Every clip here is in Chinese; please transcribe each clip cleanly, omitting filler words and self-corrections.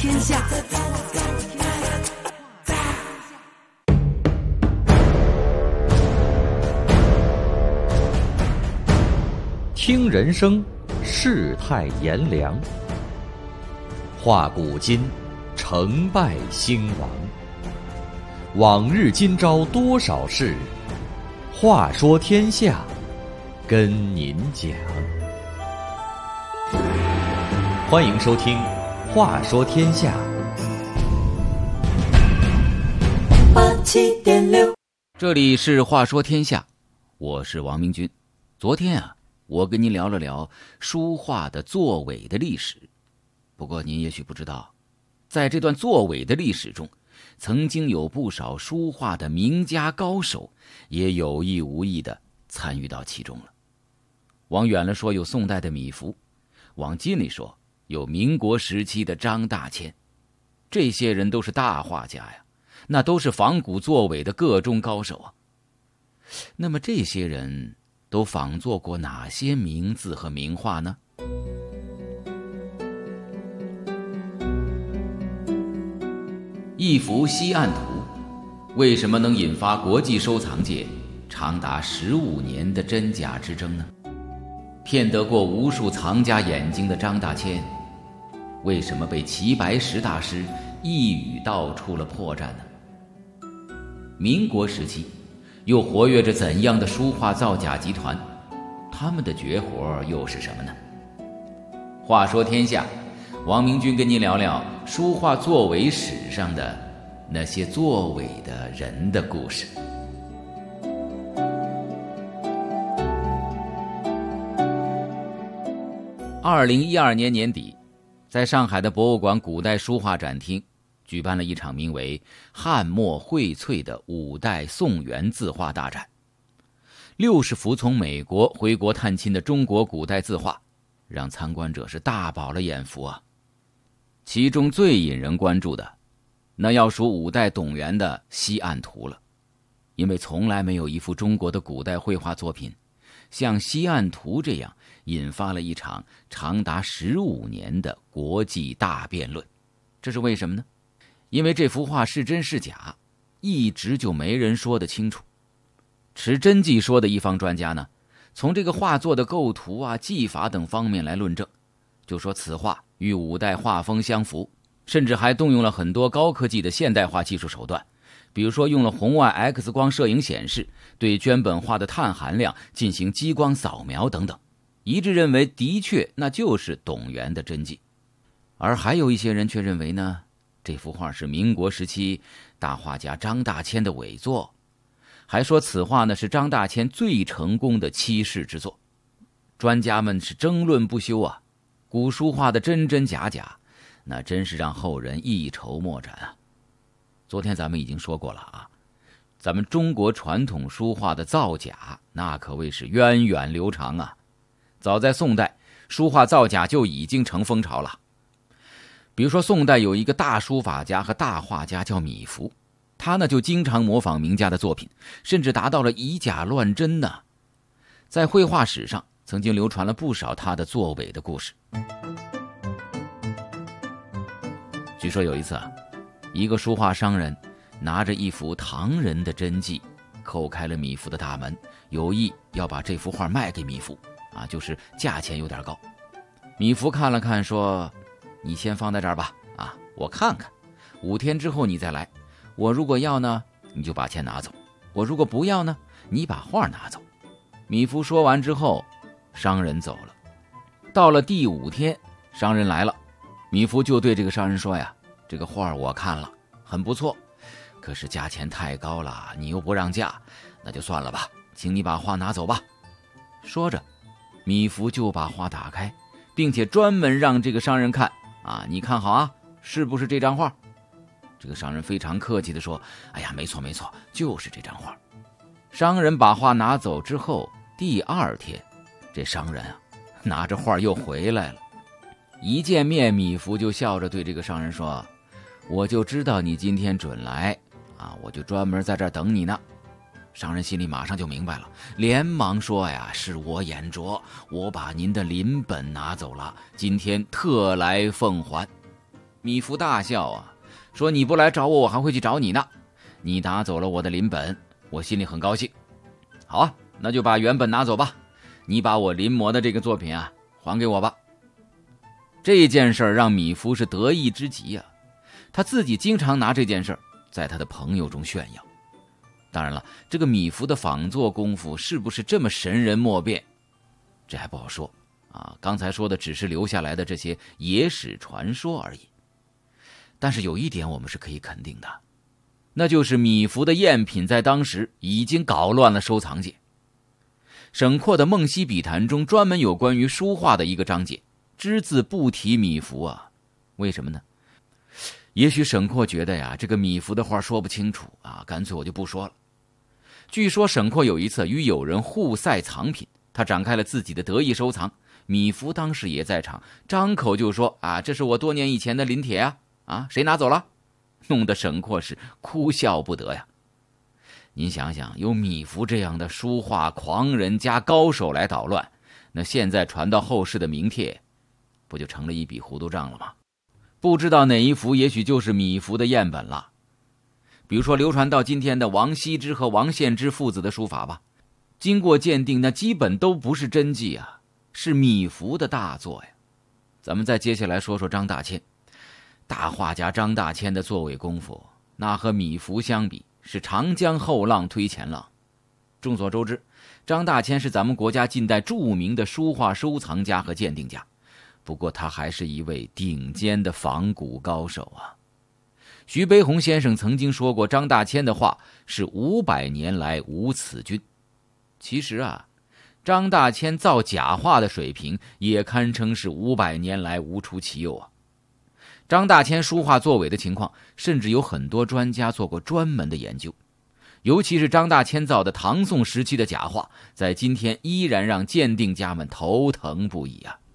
天下。 听人生，世态炎凉；话古今，成败兴亡。往日今朝多少事，话说天下，跟您讲。欢迎收听《话说天下》。 87.6， 这里是《话说天下》，我是王明君。昨天我跟您聊了聊书画的作伪的历史。不过您也许不知道，在这段作伪的历史中，曾经有不少书画的名家高手也有意无意地参与到其中了。往远了说有宋代的米芾，往近里说有民国时期的张大千。这些人都是大画家呀，那都是仿古作伪的各中高手啊。那么这些人都仿作过哪些名字和名画呢？一幅西岸图为什么能引发国际收藏界长达15年的真假之争呢？骗得过无数藏家眼睛的张大千，为什么被齐白石大师一语道出了破绽呢？民国时期又活跃着怎样的书画造假集团？他们的绝活又是什么呢？话说天下，王明君跟您聊聊书画作伪史上的那些作伪的人的故事。2012年年底，在上海的博物馆古代书画展厅举办了一场名为汉墨荟萃的五代宋元字画大展。60幅从美国回国探亲的中国古代字画，让参观者是大饱了眼福啊。其中最引人关注的，那要数5代董源的西岸图了。因为从来没有一幅中国的古代绘画作品像西岸图这样引发了一场长达15年的国际大辩论。这是为什么呢？因为这幅画是真是假，一直就没人说得清楚。持真迹说的一方专家呢，从这个画作的构图技法等方面来论证，就说此画与5代画风相符，甚至还动用了很多高科技的现代化技术手段，比如说用了红外 X 光摄影显示，对绢本画的碳含量进行激光扫描等等，一致认为的确那就是董源的真迹。而还有一些人却认为呢，这幅画是民国时期大画家张大千的伪作，还说此画呢是张大千最成功的欺世之作。专家们是争论不休啊，古书画的真真假假，那真是让后人一筹莫展啊。昨天咱们已经说过了咱们中国传统书画的造假那可谓是源远流长啊。早在宋代，书画造假就已经成风潮了。比如说宋代有一个大书法家和大画家叫米芾，他呢就经常模仿名家的作品，甚至达到了以假乱真呢。在绘画史上曾经流传了不少他的作伪的故事。据说有一次一个书画商人拿着一幅唐人的真迹叩开了米芾的大门，有意要把这幅画卖给米芾就是价钱有点高。米芾看了看说，你先放在这儿吧我看看，5天之后你再来，我如果要呢你就把钱拿走，我如果不要呢你把画拿走。米芾说完之后，商人走了。到了第5天，商人来了，米芾就对这个商人说呀，这个画我看了很不错，可是价钱太高了，你又不让价，那就算了吧，请你把画拿走吧。说着，米芾就把画打开，并且专门让这个商人看你看好是不是这张画？这个商人非常客气地说，哎呀，没错没错，就是这张画。商人把画拿走之后，第2天，这商人拿着画又回来了。一见面，米芾就笑着对这个商人说，我就知道你今天准来我就专门在这儿等你呢。商人心里马上就明白了，连忙说呀，是我眼拙，我把您的临本拿走了，今天特来奉还。 米芾大笑啊，说你不来找我，我还会去找你呢。你拿走了我的临本，我心里很高兴。好啊，那就把原本拿走吧，你把我临摹的这个作品啊还给我吧。这件事让米芾是得意之极啊，他自己经常拿这件事在他的朋友中炫耀。当然了，这个米芾的仿作功夫是不是这么神人莫辨，这还不好说啊。刚才说的只是留下来的这些野史传说而已。但是有一点我们是可以肯定的，那就是米芾的赝品在当时已经搞乱了收藏界。沈括的《梦溪笔谈》中专门有关于书画的一个章节，只字不提米芾啊。为什么呢？也许沈括觉得呀，这个米芾的话说不清楚啊，干脆我就不说了。据说沈括有一次与友人互赛藏品，他展开了自己的得意收藏，米芾当时也在场，张口就说啊，这是我多年以前的临帖啊，谁拿走了？弄得沈括是哭笑不得呀。您想想，有米芾这样的书画狂人加高手来捣乱，那现在传到后世的名帖，不就成了一笔糊涂账了吗？不知道哪一幅也许就是米芾的赝本了。比如说流传到今天的王羲之和王献之父子的书法吧，经过鉴定，那基本都不是真迹啊，是米芾的大作呀。咱们再接下来说说张大千。大画家张大千的作伪功夫，那和米芾相比是长江后浪推前浪。众所周知，张大千是咱们国家近代著名的书画收藏家和鉴定家，不过他还是一位顶尖的仿古高手啊。徐悲鸿先生曾经说过，张大千的画是500年来无此君。其实啊，张大千造假画的水平也堪称是500年来无出其右啊。张大千书画作伪的情况，甚至有很多专家做过专门的研究。尤其是张大千造的唐宋时期的假画，在今天依然让鉴定家们头疼不已啊。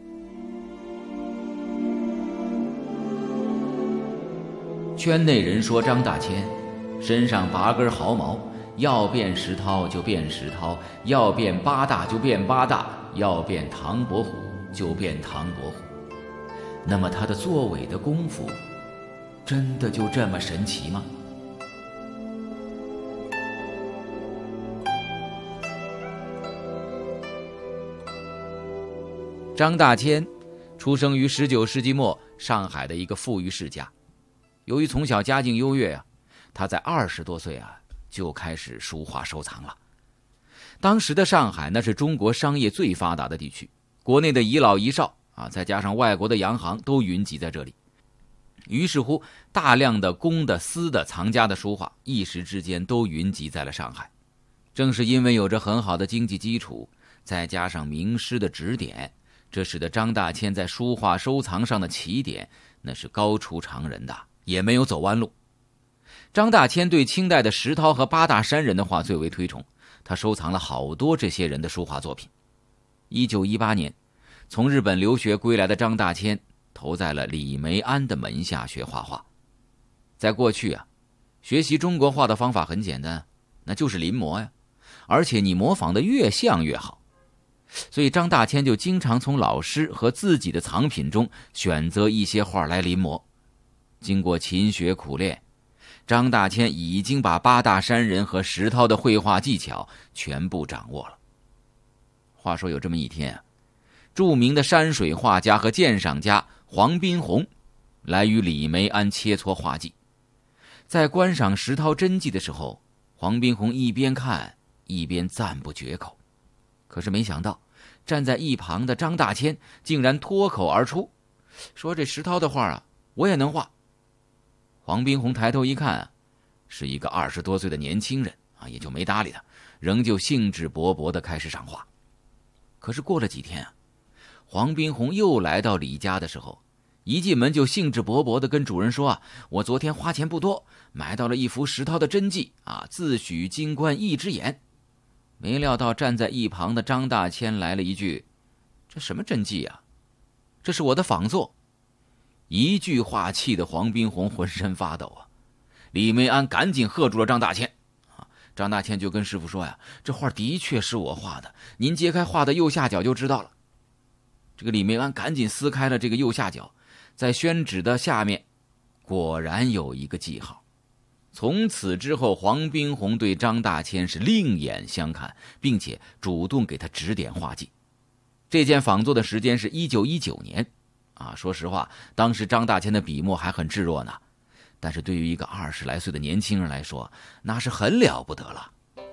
圈内人说张大千身上拔根毫毛，要变石涛就变石涛，要变八大就变八大，要变唐伯虎就变唐伯虎。那么他的作伪的功夫真的就这么神奇吗？张大千出生于19世纪末上海的一个富裕世家。由于从小家境优越啊，他在20多岁啊就开始书画收藏了。当时的上海那是中国商业最发达的地区，国内的遗老遗少啊，再加上外国的洋行都云集在这里。于是乎，大量的公的、私的藏家的书画一时之间都云集在了上海。正是因为有着很好的经济基础，再加上名师的指点，这使得张大千在书画收藏上的起点那是高出常人的，也没有走弯路。张大千对清代的石涛和八大山人的画最为推崇，他收藏了好多这些人的书画作品。1918年从日本留学归来的张大千投在了李梅安的门下学画画。在过去啊，学习中国画的方法很简单，那就是临摹呀，而且你模仿的越像越好。所以张大千就经常从老师和自己的藏品中选择一些画来临摹。经过勤学苦练，张大千已经把八大山人和石涛的绘画技巧全部掌握了。话说有这么一天啊，著名的山水画家和鉴赏家黄宾虹来与李梅安切磋画技。在观赏石涛真迹的时候，黄宾虹一边看一边赞不绝口。可是没想到，站在一旁的张大千竟然脱口而出，说这石涛的画啊，我也能画。黄宾虹抬头一看啊，是一个20多岁的年轻人啊，也就没搭理他，仍旧兴致勃勃地开始赏画。可是过了几天啊，黄宾虹又来到李家的时候，一进门就兴致勃勃地跟主人说啊，我昨天花钱不多，买到了一幅石涛的真迹啊，自诩金冠一只眼。没料到站在一旁的张大千来了一句，这什么真迹啊，这是我的仿作。一句话气得黄宾虹浑身发抖啊！李梅安赶紧喝住了张大千啊！张大千就跟师傅说呀，这画的确是我画的，您揭开画的右下角就知道了。这个李梅安赶紧撕开了这个右下角， 在宣纸的下面果然有一个记号。从此之后，黄宾虹对张大千是另眼相看，并且主动给他指点画技。这件仿作的时间是1919年说实话，当时张大千的笔墨还很稚弱呢，但是对于一个20来岁的年轻人来说，那是很了不得了。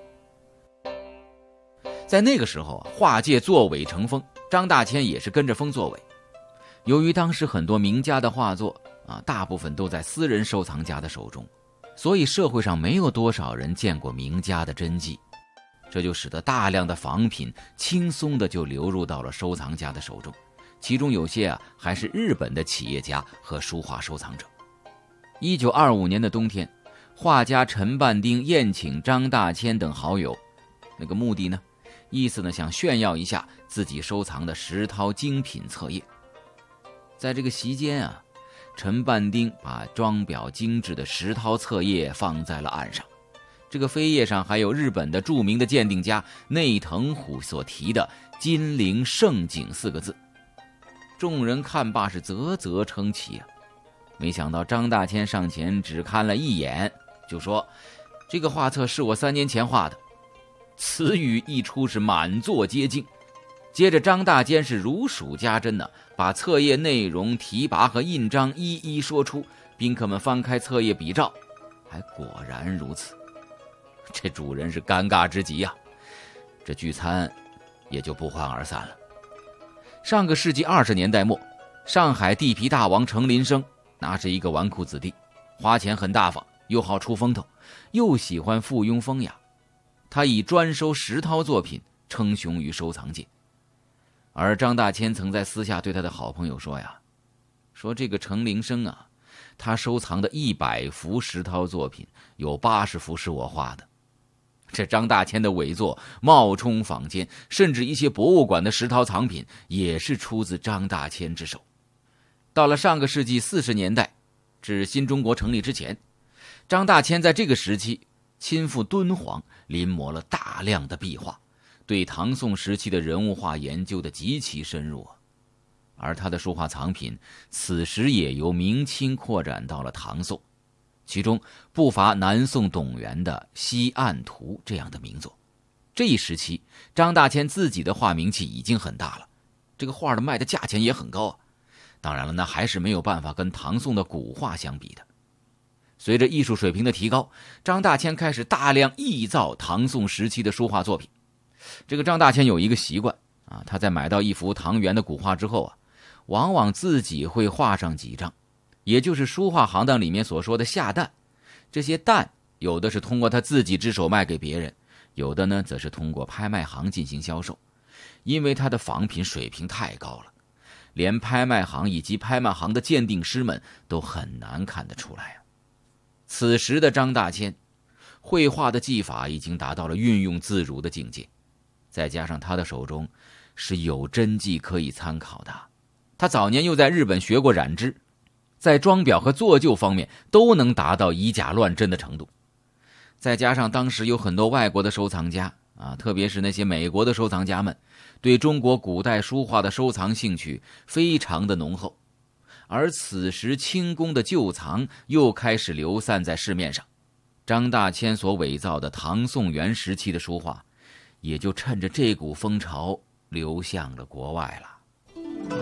在那个时候画界作伪成风，张大千也是跟着风作伪。由于当时很多名家的画作大部分都在私人收藏家的手中，所以社会上没有多少人见过名家的真迹，这就使得大量的仿品轻松的就流入到了收藏家的手中，其中有些还是日本的企业家和书画收藏者。1925年的冬天，画家陈半丁宴请张大千等好友，那个目的呢，意思呢想炫耀一下自己收藏的石涛精品册页。在这个席间陈半丁把装裱精致的石涛册页放在了案上，这个扉页上还有日本的著名的鉴定家内藤虎所题的金陵胜景4个字。众人看罢是啧啧称奇没想到张大千上前只看了一眼，就说这个画册是我3年前画的。此语一出是满座皆惊。接着张大千是如数家珍把册页内容、题跋和印章一一说出，宾客们翻开册页比照，还果然如此。这主人是尴尬之极这聚餐也就不欢而散了。上个世纪20年代末，上海地皮大王程林生那是一个纨绔子弟，花钱很大方，又好出风头，又喜欢附庸风雅。他以专收石涛作品称雄于收藏界。而张大千曾在私下对他的好朋友说这个程林生他收藏的100幅石涛作品有80幅是我画的。这张大千的伪作冒充坊间，甚至一些博物馆的石涛藏品也是出自张大千之手。到了上个世纪40年代至新中国成立之前，张大千在这个时期亲赴敦煌，临摹了大量的壁画，对唐宋时期的人物画研究的极其深入而他的书画藏品此时也由明清扩展到了唐宋，其中不乏南宋董源的《西岸图》这样的名作。这一时期张大千自己的画名气已经很大了，这个画的卖的价钱也很高当然了，那还是没有办法跟唐宋的古画相比的。随着艺术水平的提高，张大千开始大量臆造唐宋时期的书画作品。这个张大千有一个习惯他在买到一幅唐元的古画之后往往自己会画上几张，也就是书画行当里面所说的下蛋。这些蛋有的是通过他自己之手卖给别人，有的呢则是通过拍卖行进行销售。因为他的仿品水平太高了，连拍卖行以及拍卖行的鉴定师们都很难看得出来此时的张大千绘画的技法已经达到了运用自如的境界，再加上他的手中是有真迹可以参考的，他早年又在日本学过染织，在装裱和做旧方面都能达到以假乱真的程度。再加上当时有很多外国的收藏家特别是那些美国的收藏家们，对中国古代书画的收藏兴趣非常的浓厚，而此时清宫的旧藏又开始流散在市面上，张大千所伪造的唐宋元时期的书画也就趁着这股风潮流向了国外了。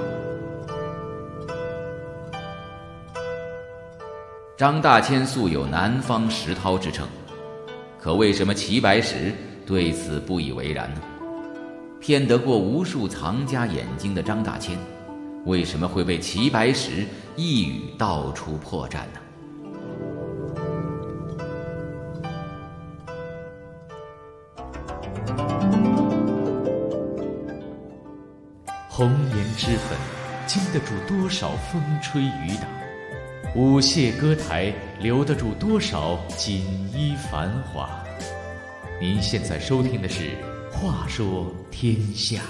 张大千素有南方石涛之称，可为什么齐白石对此不以为然呢？骗得过无数藏家眼睛的张大千，为什么会被齐白石一语道出破绽呢？ 红颜脂粉经得住多少风吹雨打，舞榭歌台留得住多少锦衣繁华。您现在收听的是《话说天下》。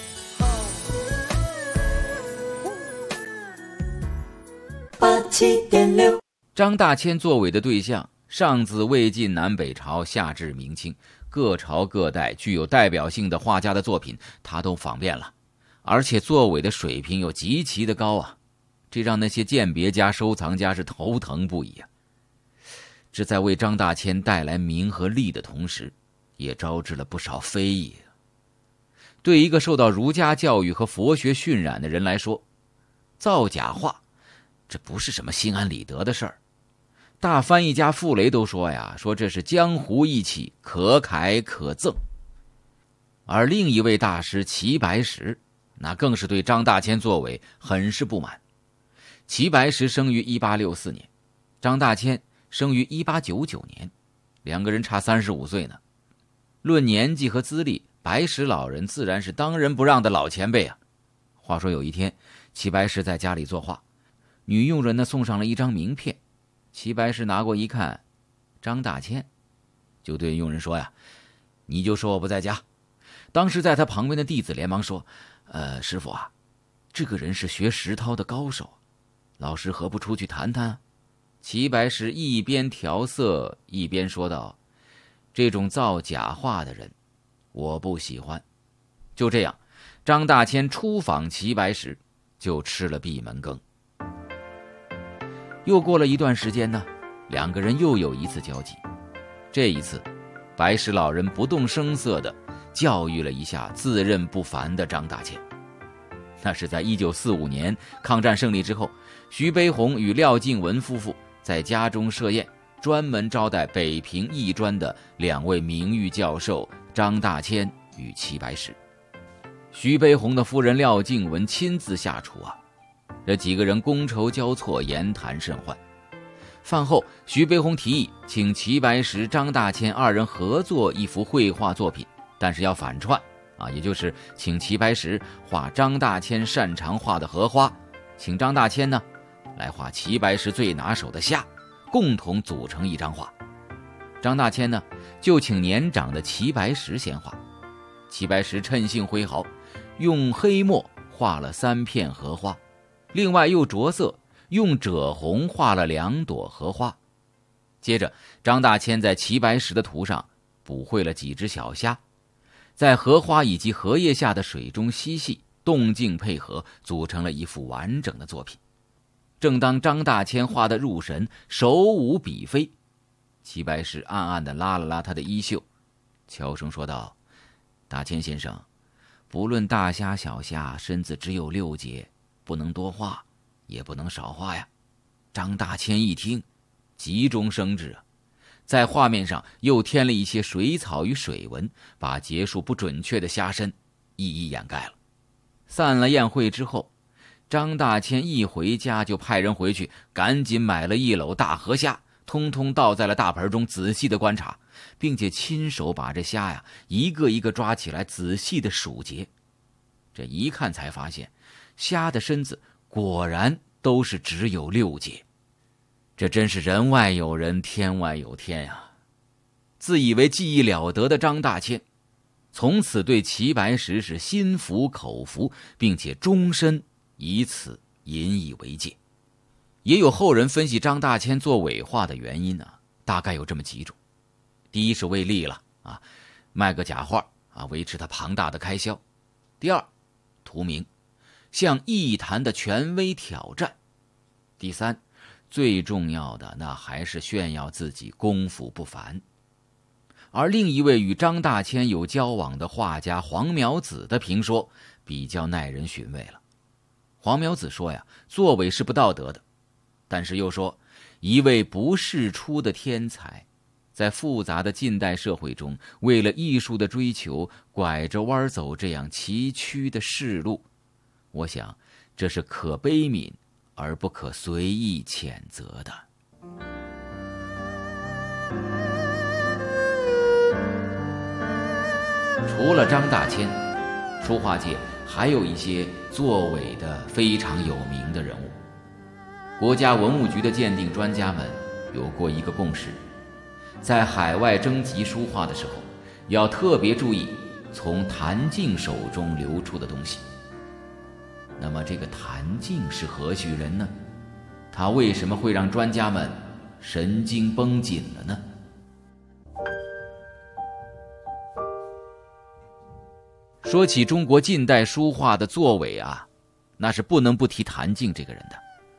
87.6， 张大千作伪的对象上自魏晋南北朝，下至明清，各朝各代具有代表性的画家的作品他都仿遍了，而且作伪的水平又极其的高这让那些鉴别家、收藏家是头疼不已啊。这在为张大千带来名和利的同时，也招致了不少非议。对一个受到儒家教育和佛学熏染的人来说，造假画这不是什么心安理得的事儿。大翻译家傅雷都说呀，说这是江湖义气，可慨可憎。而另一位大师齐白石，那更是对张大千作为很是不满。齐白石生于1864年，张大千生于1899年，两个人差35岁呢。论年纪和资历，白石老人自然是当仁不让的老前辈啊。话说有一天，齐白石在家里作画，女佣人呢送上了一张名片，齐白石拿过一看，张大千，就对佣人说呀：“你就说我不在家。”当时在他旁边的弟子连忙说：“师傅啊，这个人是学石涛的高手，老师何不出去谈谈啊？”齐白石一边调色一边说道：“这种造假画的人，我不喜欢。”就这样，张大千出访齐白石，就吃了闭门羹。又过了一段时间呢，两个人又有一次交集。这一次，白石老人不动声色地教育了一下自认不凡的张大千。那是在1945年抗战胜利之后，徐悲鸿与廖静文夫妇在家中设宴，专门招待北平艺专的两位名誉教授张大千与齐白石。徐悲鸿的夫人廖静文亲自下厨啊，这几个人觥筹交错，言谈甚欢。饭后，徐悲鸿提议请齐白石、张大千二人合作一幅绘画作品，但是要反串啊，也就是请齐白石画张大千擅长画的荷花，请张大千呢来画齐白石最拿手的虾，共同组成一张画。张大千呢就请年长的齐白石先画，齐白石趁兴挥毫，用黑墨画了3片荷花，另外又着色用赭红画了2朵荷花。接着张大千在齐白石的图上补绘了几只小虾，在荷花以及荷叶下的水中嬉戏，动静配合，组成了一幅完整的作品。正当张大千画得入神，手舞笔飞，齐白石暗暗地拉了拉他的衣袖，悄声说道：“大千先生，不论大虾小虾，身子只有6节，不能多画，也不能少画呀。”张大千一听，急中生智啊，在画面上又添了一些水草与水纹，把结束不准确的虾身一一掩盖了。散了宴会之后，张大千一回家就派人回去，赶紧买了1篓大河虾，通通倒在了大盆中，仔细的观察，并且亲手把这虾呀一个一个抓起来，仔细的数节。这一看才发现，虾的身子果然都是只有6节。这真是人外有人，天外有天呀！自以为技艺了得的张大千，从此对齐白石是心服口服，并且终身以此引以为戒。也有后人分析张大千做伪画的原因呢，大概有这么几种。第一是为利了啊，卖个假画啊，维持他庞大的开销。第二，图名，向艺坛的权威挑战。第三，最重要的那还是炫耀自己功夫不凡。而另一位与张大千有交往的画家黄苗子的评说比较耐人寻味了。黄苗子说呀，作伪是不道德的，但是又说，一位不世出的天才，在复杂的近代社会中，为了艺术的追求，拐着弯走这样崎岖的世路，我想这是可悲悯而不可随意谴责的。除了张大千，书画界还有一些作伪的非常有名的人物。国家文物局的鉴定专家们有过一个共识，在海外征集书画的时候，要特别注意从谭静手中流出的东西。那么这个谭静是何许人呢？他为什么会让专家们神经绷紧了呢？说起中国近代书画的作伪啊，那是不能不提谭静这个人的。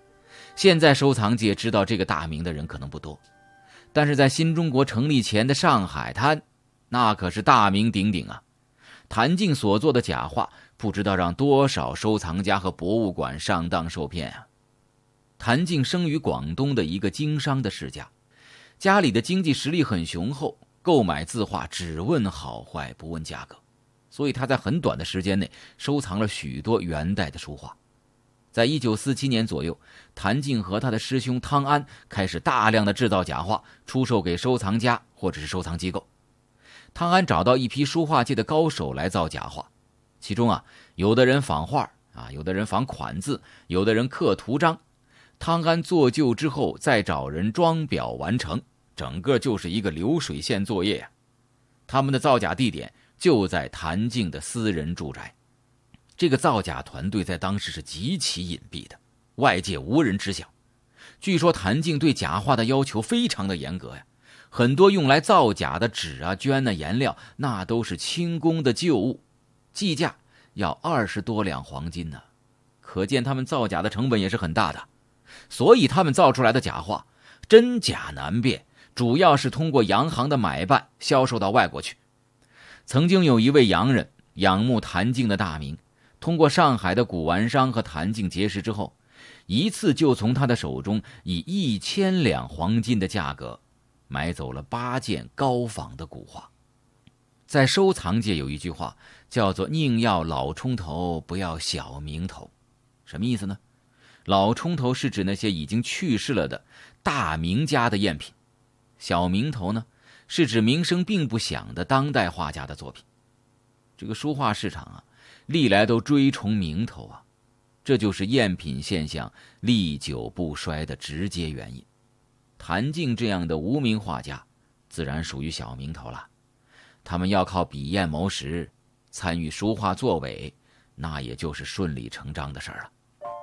现在收藏界知道这个大名的人可能不多，但是在新中国成立前的上海滩，那可是大名鼎鼎啊。谭静所做的假画，不知道让多少收藏家和博物馆上当受骗啊。谭静生于广东的一个经商的世家，家里的经济实力很雄厚，购买字画只问好坏不问价格，所以他在很短的时间内收藏了许多元代的书画。在1947年左右，谭静和他的师兄汤安开始大量的制造假画，出售给收藏家或者是收藏机构。汤安找到一批书画界的高手来造假画，其中有的人仿画有的人仿款字，有的人刻图章。汤安做旧之后再找人装裱完成，整个就是一个流水线作业他们的造假地点就在谭静的私人住宅。这个造假团队在当时是极其隐蔽的，外界无人知晓。据说谭静对假画的要求非常的严格很多用来造假的纸绢颜料那都是清宫的旧物，计价要20多两黄金呢，可见他们造假的成本也是很大的。所以他们造出来的假画真假难辨，主要是通过洋行的买办销售到外国去。曾经有一位洋人仰慕谭静的大名，通过上海的古玩商和谭静结识之后，一次就从他的手中以1000两黄金的价格买走了8件高仿的古画。在收藏界有一句话叫做宁要老冲头不要小名头，什么意思呢？老冲头是指那些已经去世了的大名家的赝品，小名头呢是指名声并不响的当代画家的作品。这个书画市场历来都追崇名头这就是赝品现象历久不衰的直接原因。谭静这样的无名画家自然属于小名头了，他们要靠笔砚谋食，参与书画作伪，那也就是顺理成章的事了。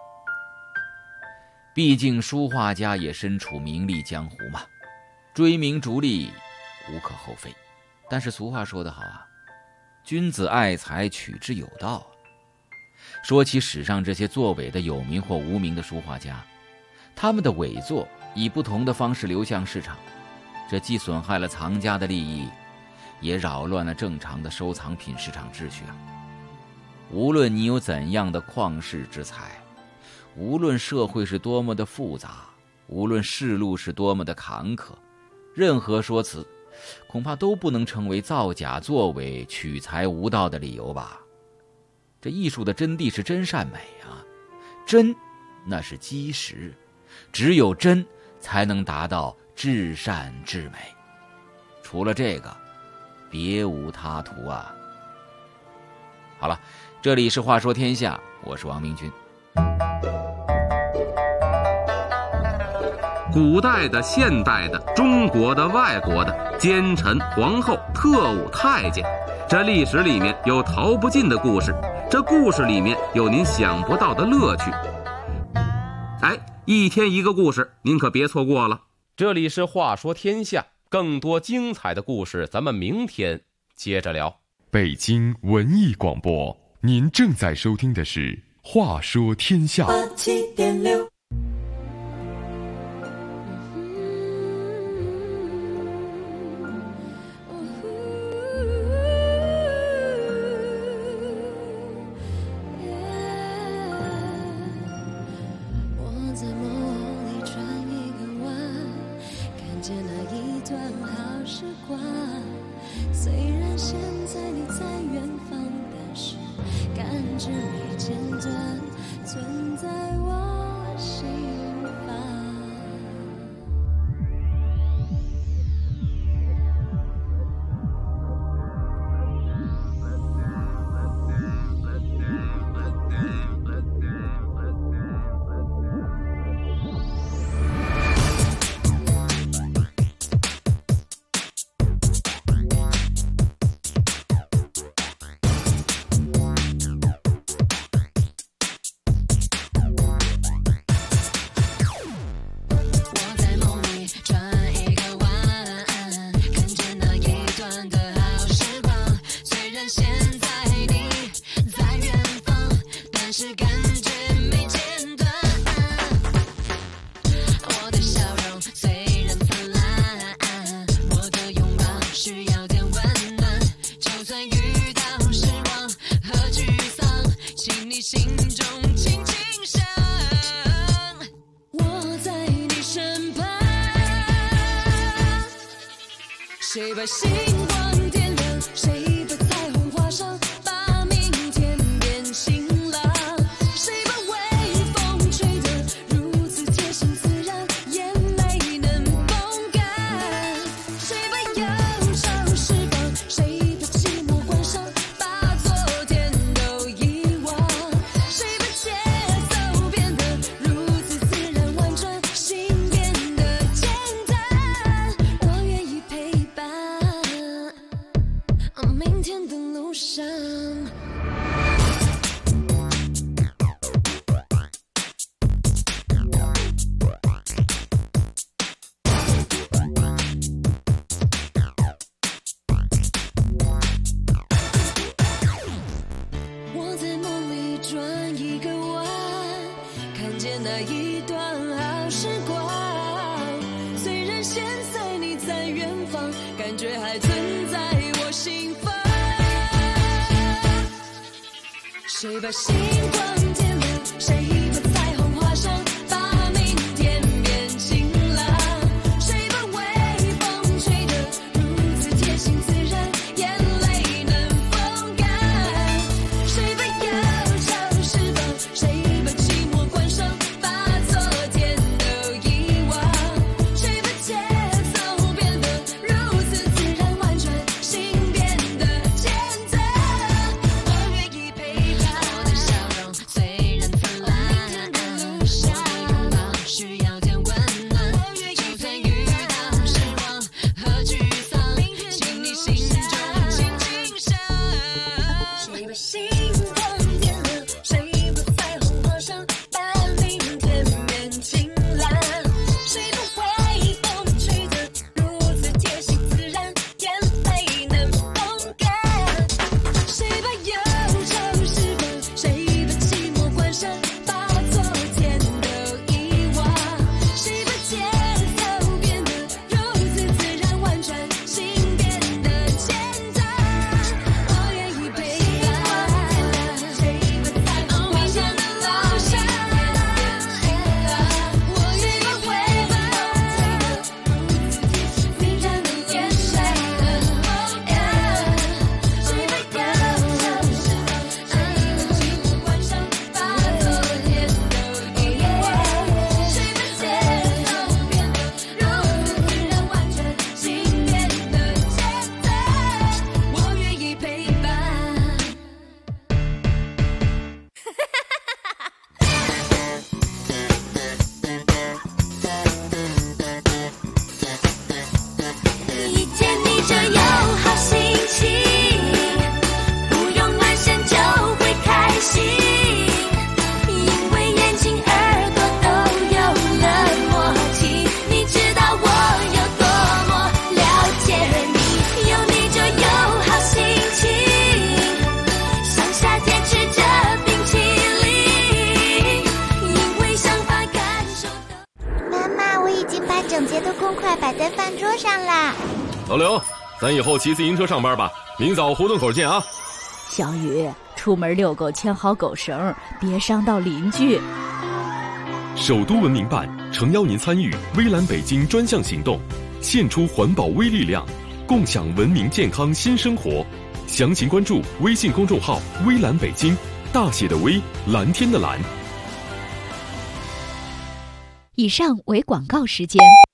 毕竟书画家也身处名利江湖嘛，追名逐利无可厚非。但是俗话说得好君子爱财，取之有道说起史上这些作伪的有名或无名的书画家，他们的伪作以不同的方式流向市场，这既损害了藏家的利益，也扰乱了正常的收藏品市场秩序无论你有怎样的旷世之才，无论社会是多么的复杂，无论世路是多么的坎坷，任何说辞恐怕都不能成为造假作伪取财无道的理由吧。这艺术的真谛是真善美真那是基石，只有真才能达到至善至美，除了这个别无他途好了，这里是话说天下，我是王明君。 古代的、现代的、中国的、外国的，奸臣、皇后、特务、太监，这历史里面有逃不尽的故事，这故事里面有您想不到的乐趣。一天一个故事，您可别错过了。 这里是话说天下，更多精彩的故事咱们明天接着聊。 北京文艺广播，您正在收听的是话说天下。87.6 谁把星光点亮，谁把彩虹画上，把明天变晴朗。谁把微风吹得如此贴心自然，眼泪能风干。谁把忧愁释放，谁把寂寞关上，把昨天都遗忘。谁把节奏变得如此自然婉转，心变得简单。我愿意陪伴明天的路上。我在梦里转一个弯，看见那一段好时光。虽然现在你在远方，感觉还存在我心房。谁把星光点亮，谁把彩虹画上，把明天变晴朗。谁把微风吹得如此贴心自然，眼泪能风干。谁把忧愁释放，谁把寂寞关上，把昨天都遗忘。谁把节奏变得如此自然婉转，心变得简单。我愿意陪伴我的笑容，虽然灿烂。明天的路上，拥抱需要点温暖。我愿意陪遇到失望和沮丧，请你心中轻轻想。谁把星光点亮，谁把彩虹画上，把明天变晴朗。谁把微风吹得如此贴心自然，眼泪能风干。谁把忧愁释放，谁把寂寞关上，把昨天都遗忘。谁把节奏变得如此自然婉转，心变得简单。我愿意陪伴，谁把彩虹画上，路上。我愿意陪伴，明天的眼神能风干。谁把忧愁释放，谁把寂寞关上，把昨天都遗忘。谁把节奏变得如此自然婉转，心变得简单。我愿意陪伴。一见你就有好心情，不用暖身就会开心，因为眼睛耳朵都有了默契。你知道我有多么了解你，有你就有好心情，像夏天吃着冰淇淋，因为想法感受到。 妈妈，我已经把整洁的公筷摆在饭桌上啦。 老刘，咱以后骑自行车上班吧，明早胡同口见啊！ 小雨，出门遛狗牵好狗绳，别伤到邻居。 首都文明办诚邀您参与微蓝北京专项行动，献出环保微力量，共享文明健康新生活。详情关注微信公众号“微蓝北京”，大写的微，蓝天的蓝。 以上为广告时间。